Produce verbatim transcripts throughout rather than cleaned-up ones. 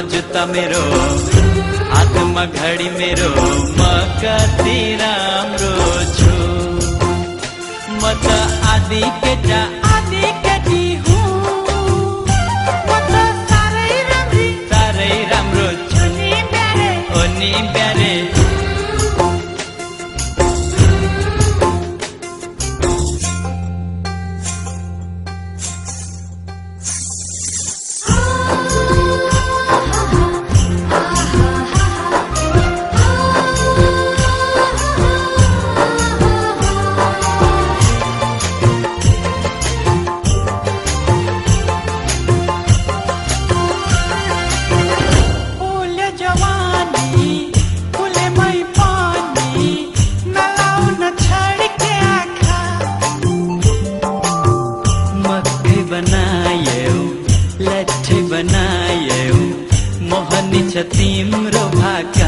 जुत्ता मेरो हातमा घडी मेरो म कति राम्रो छु म त आदि केटा आदि केटी हुँ म त साह्रै राम्री साह्रै राम्रो छु नि प्यारे ओ नि प्यारे मोहनी छ तिम्रो भाका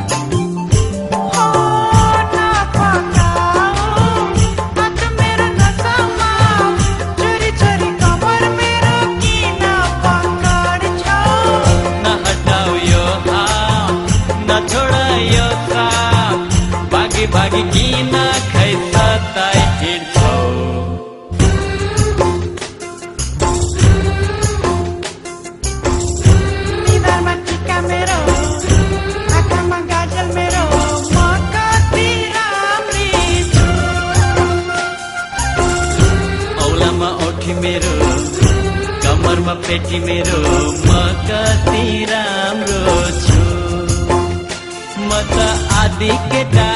भागी किन खै सताइ हिँड्छौ निधारमा टिका मेरो आँखामा गाजल मेरो म कति राम्री छु औलामा औठी मेरो कमरमा पेटी मेरो म कति राम्रो छु म त आदि केटा